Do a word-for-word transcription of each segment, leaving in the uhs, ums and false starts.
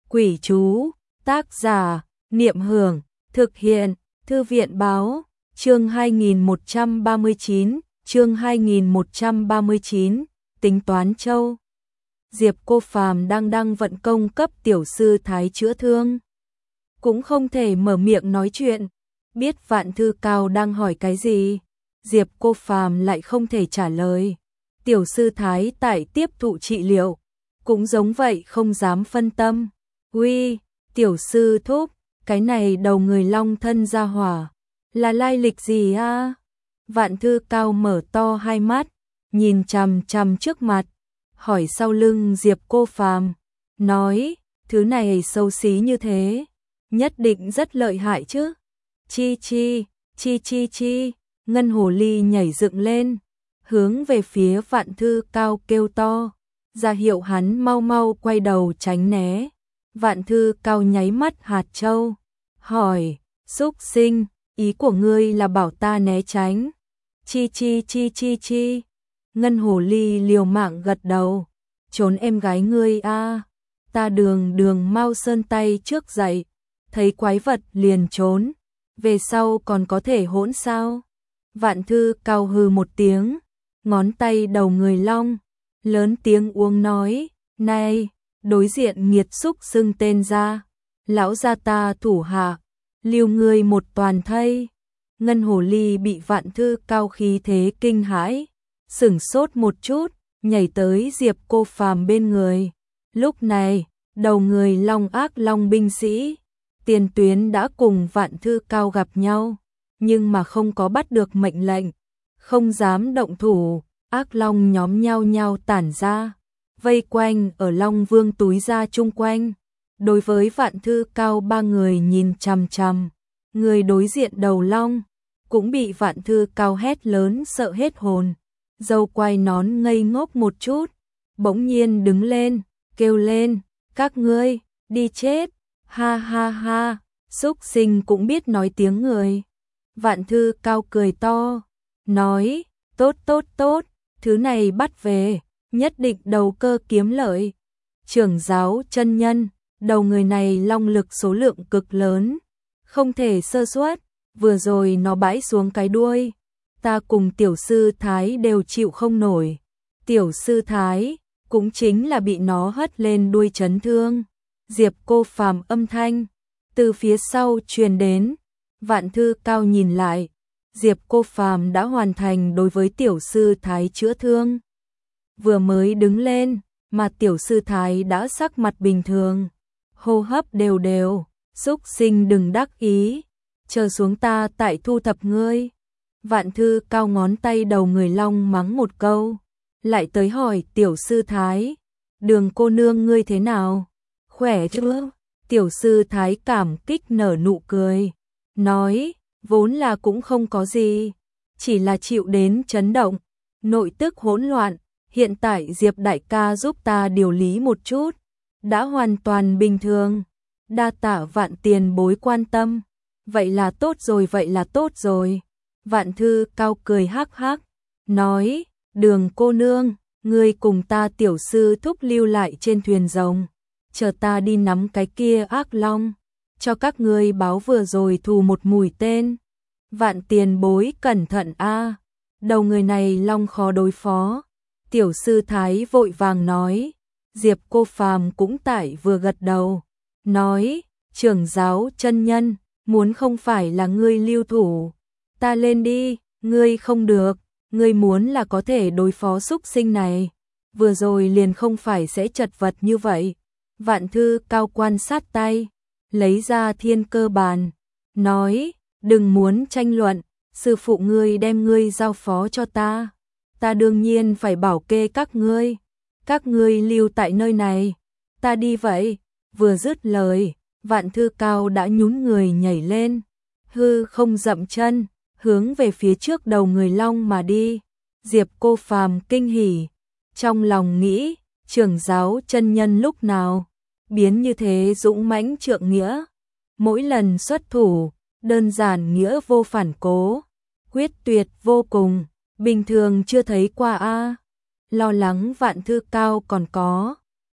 Quỷ chú, tác giả, Niệm Hưởng, thực hiện, Thư viện báo, chương hai nghìn một trăm ba mươi chín, chương hai nghìn một trăm ba mươi chín, tính toán châu. Diệp Cô Phàm đang đang vận công cấp tiểu sư thái chữa thương. Cũng không thể mở miệng nói chuyện, biết Vạn Thư Cao đang hỏi cái gì, Diệp Cô Phàm lại không thể trả lời. Tiểu sư thái tại tiếp thụ trị liệu, cũng giống vậy không dám phân tâm. Uy, tiểu sư thúc, cái này đầu người long thân ra hỏa, là lai lịch gì a? Vạn Thư Cao mở to hai mắt, nhìn chằm chằm trước mặt, hỏi sau lưng Diệp Cô Phàm, nói, thứ này xấu xí như thế, nhất định rất lợi hại chứ. Chi chi, chi chi chi, ngân hồ ly nhảy dựng lên, hướng về phía Vạn Thư Cao kêu to, ra hiệu hắn mau mau quay đầu tránh né. Vạn Thư Cao nháy mắt hạt châu, hỏi, xúc sinh, ý của ngươi là bảo ta né tránh? Chi chi chi chi chi, ngân hồ ly liều mạng gật đầu, trốn em gái ngươi a, ta đường đường mau sơn tay trước dậy, thấy quái vật liền trốn, về sau còn có thể hỗn sao? Vạn Thư Cao hừ một tiếng, ngón tay đầu người long, lớn tiếng uống nói, này, đối diện nghiệt xúc xưng tên ra, lão gia ta thủ hạ, lưu ngươi một toàn thây. Ngân hồ ly bị Vạn Thư Cao khí thế kinh hãi, sửng sốt một chút, nhảy tới Diệp Cô Phàm bên người. Lúc này, đầu người long ác long binh sĩ, tiền tuyến đã cùng Vạn Thư Cao gặp nhau, nhưng mà không có bắt được mệnh lệnh, không dám động thủ, ác long nhóm nhau nhau tản ra, vây quanh ở Long Vương túi ra chung quanh. Đối với Vạn Thư Cao ba người nhìn chằm chằm, người đối diện đầu long cũng bị Vạn Thư Cao hét lớn sợ hết hồn, dâu quai nón ngây ngốc một chút, bỗng nhiên đứng lên, kêu lên, các ngươi, đi chết, ha ha ha, xúc sinh cũng biết nói tiếng người. Vạn Thư Cao cười to, nói, tốt tốt tốt, thứ này bắt về, nhất định đầu cơ kiếm lợi. Trưởng giáo chân nhân, đầu người này long lực số lượng cực lớn, không thể sơ suất, vừa rồi nó bãi xuống cái đuôi, ta cùng tiểu sư thái đều chịu không nổi. Tiểu sư thái, cũng chính là bị nó hất lên đuôi chấn thương. Diệp Cô Phàm âm thanh, từ phía sau truyền đến, Vạn Thư Cao nhìn lại, Diệp Cô Phàm đã hoàn thành đối với tiểu sư thái chữa thương. Vừa mới đứng lên, mà tiểu sư thái đã sắc mặt bình thường, hô hấp đều đều, xúc sinh đừng đắc ý, chờ xuống ta tại thu thập ngươi. Vạn Thư Cao ngón tay đầu người long mắng một câu, lại tới hỏi tiểu sư thái, Đường cô nương ngươi thế nào, khỏe chưa? Tiểu sư thái cảm kích nở nụ cười, nói, vốn là cũng không có gì, chỉ là chịu đến chấn động, nội tức hỗn loạn, hiện tại Diệp đại ca giúp ta điều lý một chút, đã hoàn toàn bình thường, đa tạ Vạn tiền bối quan tâm, vậy là tốt rồi vậy là tốt rồi. Vạn Thư Cao cười hắc hắc, nói, Đường cô nương, ngươi cùng ta tiểu sư thúc lưu lại trên thuyền rồng, chờ ta đi nắm cái kia ác long, cho các ngươi báo vừa rồi thù một mũi tên. Vạn tiền bối cẩn thận a, đầu người này long khó đối phó. Tiểu sư thái vội vàng nói, Diệp Cô Phàm cũng tại vừa gật đầu, nói, trưởng giáo chân nhân, muốn không phải là ngươi lưu thủ, ta lên đi, ngươi không được, ngươi muốn là có thể đối phó xúc sinh này, vừa rồi liền không phải sẽ chật vật như vậy. Vạn Thư Cao quan sát tay, lấy ra thiên cơ bàn, nói, đừng muốn tranh luận, sư phụ ngươi đem ngươi giao phó cho ta, ta đương nhiên phải bảo kê các ngươi, các ngươi lưu tại nơi này, ta đi vậy. Vừa dứt lời, Vạn Thư Cao đã nhún người nhảy lên, hư không dậm chân, hướng về phía trước đầu người long mà đi. Diệp Cô Phàm kinh hỉ, trong lòng nghĩ, trưởng giáo chân nhân lúc nào biến như thế dũng mãnh trượng nghĩa, mỗi lần xuất thủ, đơn giản nghĩa vô phản cố, quyết tuyệt vô cùng, bình thường chưa thấy qua a. Lo lắng Vạn Thư Cao còn có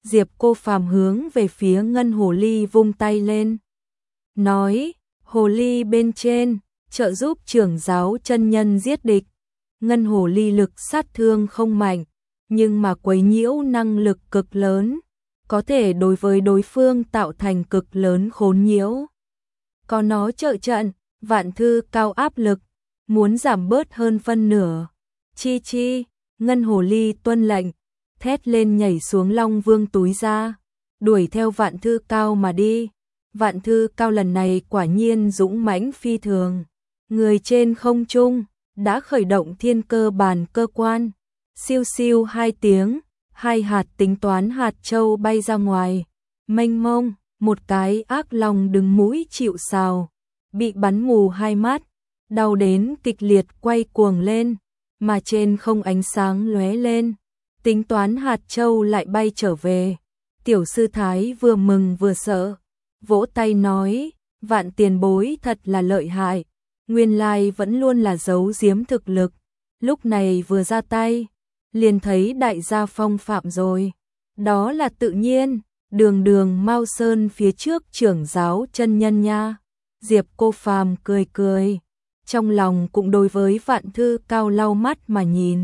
Diệp Cô Phàm hướng về phía Ngân Hồ Ly vung tay lên, nói: "Hồ ly bên trên, trợ giúp trưởng giáo chân nhân giết địch." Ngân Hồ Ly lực sát thương không mạnh, nhưng mà quấy nhiễu năng lực cực lớn, có thể đối với đối phương tạo thành cực lớn khốn nhiễu. Có nó trợ trận, Vạn Thư Cao áp lực, muốn giảm bớt hơn phân nửa. Chi chi, Ngân Hồ Ly tuân lệnh, thét lên nhảy xuống Long Vương túi ra, đuổi theo Vạn Thư Cao mà đi. Vạn Thư Cao lần này quả nhiên dũng mãnh phi thường, người trên không trung đã khởi động thiên cơ bàn cơ quan, siêu siêu hai tiếng, hai hạt tính toán hạt châu bay ra ngoài, mênh mông, một cái ác long đứng mũi chịu sào, bị bắn mù hai mắt, đau đến kịch liệt quay cuồng lên, mà trên không ánh sáng lóe lên, tính toán hạt châu lại bay trở về. Tiểu sư thái vừa mừng vừa sợ, vỗ tay nói: "Vạn tiền bối thật là lợi hại, nguyên lai vẫn luôn là giấu giếm thực lực, lúc này vừa ra tay, liền thấy đại gia phong phạm rồi." "Đó là tự nhiên, đường đường Mao Sơn phía trước trưởng giáo chân nhân nha." Diệp Cô Phàm cười cười, trong lòng cũng đối với Vạn Thư Cao lau mắt mà nhìn.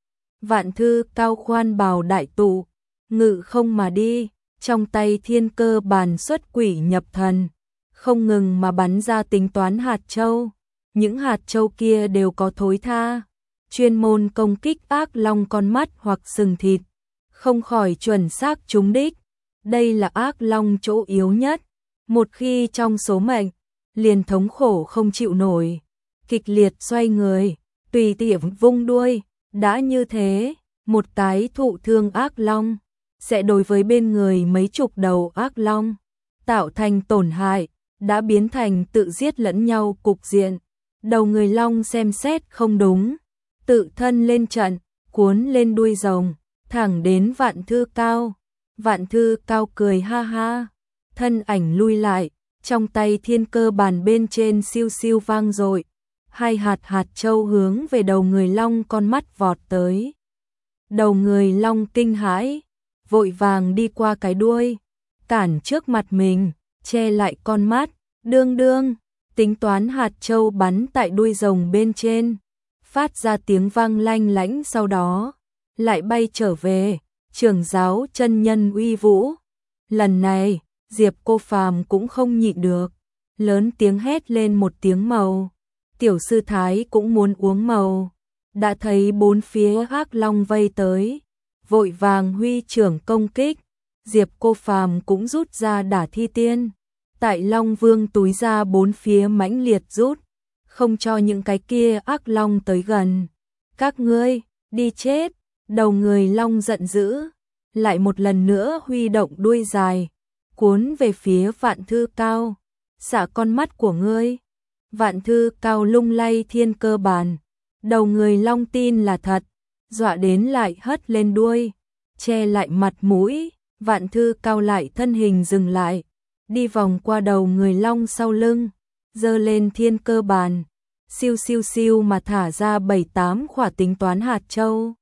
Vạn Thư Cao khoan bào đại tụ, ngự không mà đi, trong tay thiên cơ bàn xuất quỷ nhập thần, không ngừng mà bắn ra tính toán hạt châu. Những hạt châu kia đều có thối tha, chuyên môn công kích ác long con mắt hoặc sừng thịt, không khỏi chuẩn xác trúng đích. Đây là ác long chỗ yếu nhất, một khi trong số mệnh, liền thống khổ không chịu nổi, kịch liệt xoay người, tùy tiện vung đuôi. Đã như thế, một cái thụ thương ác long sẽ đối với bên người mấy chục đầu ác long tạo thành tổn hại, đã biến thành tự giết lẫn nhau cục diện. Đầu người long xem xét không đúng, tự thân lên trận, cuốn lên đuôi rồng, thẳng đến Vạn Thư Cao. Vạn Thư Cao cười ha ha, thân ảnh lui lại, trong tay thiên cơ bàn bên trên siêu siêu vang dội, hai hạt hạt châu hướng về đầu người long con mắt vọt tới. Đầu người long kinh hãi, vội vàng đi qua cái đuôi, cản trước mặt mình, che lại con mắt, đương đương, tính toán hạt châu bắn tại đuôi rồng bên trên, phát ra tiếng vang lanh lảnh, sau đó lại bay trở về. Trưởng giáo chân nhân uy vũ. Lần này, Diệp Cô Phàm cũng không nhịn được, lớn tiếng hét lên một tiếng màu. Tiểu sư thái cũng muốn uống màu, đã thấy bốn phía ác long vây tới, vội vàng huy trưởng công kích. Diệp Cô Phàm cũng rút ra Đả Thi Tiên, tại Long Vương túi ra bốn phía mãnh liệt rút, không cho những cái kia ác long tới gần. "Các ngươi, đi chết!" Đầu người long giận dữ, lại một lần nữa huy động đuôi dài, cuốn về phía Vạn Thư Cao. "Xả con mắt của ngươi!" Vạn Thư Cao lung lay thiên cơ bàn, đầu người long tin là thật, dọa đến lại hất lên đuôi, che lại mặt mũi. Vạn Thư Cao lại thân hình dừng lại, đi vòng qua đầu người long sau lưng, giơ lên thiên cơ bàn, siêu siêu siêu mà thả ra bảy tám quả tính toán hạt châu.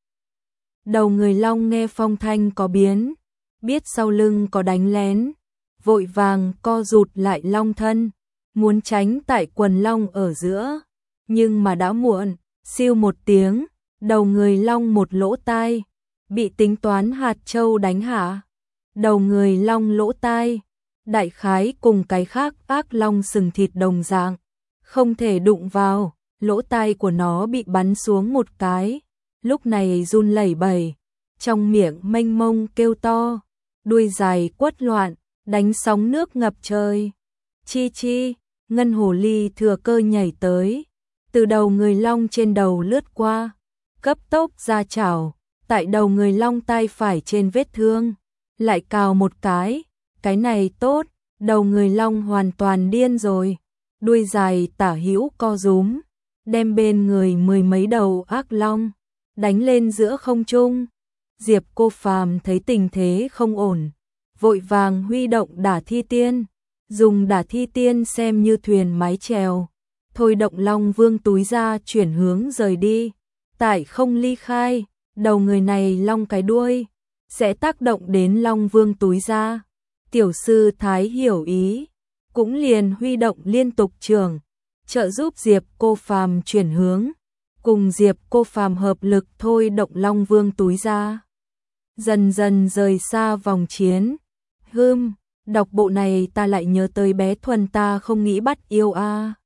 Đầu người long nghe phong thanh có biến, biết sau lưng có đánh lén, vội vàng co rụt lại long thân, muốn tránh tại quần long ở giữa, nhưng mà đã muộn. Siêu một tiếng, đầu người long một lỗ tai bị tính toán hạt châu đánh hạ. Đầu người long lỗ tai đại khái cùng cái khác ác long sừng thịt đồng dạng, không thể đụng vào, lỗ tai của nó bị bắn xuống một cái, lúc này run lẩy bẩy, trong miệng mênh mông kêu to, đuôi dài quất loạn, đánh sóng nước ngập trời. Chi chi, Ngân Hồ Ly thừa cơ nhảy tới, từ đầu người long trên đầu lướt qua, cấp tốc ra chảo, tại đầu người long tai phải trên vết thương, lại cào một cái, cái này tốt, đầu người long hoàn toàn điên rồi, đuôi dài tả hữu co rúm, đem bên người mười mấy đầu ác long đánh lên giữa không trung. Diệp Cô Phàm thấy tình thế không ổn, vội vàng huy động Đả Thi Tiên, dùng Đả Thi Tiên xem như thuyền mái chèo, thôi động Long Vương túi ra chuyển hướng rời đi. Tại không ly khai, đầu người này long cái đuôi, sẽ tác động đến Long Vương túi ra. Tiểu sư Thái hiểu ý, cũng liền huy động liên tục trường, trợ giúp Diệp Cô Phàm chuyển hướng, cùng Diệp Cô Phàm hợp lực thôi động Long Vương túi ra. Dần dần rời xa vòng chiến. Hừm, đọc bộ này ta lại nhớ tới bé Thuần ta không nghĩ bắt yêu a.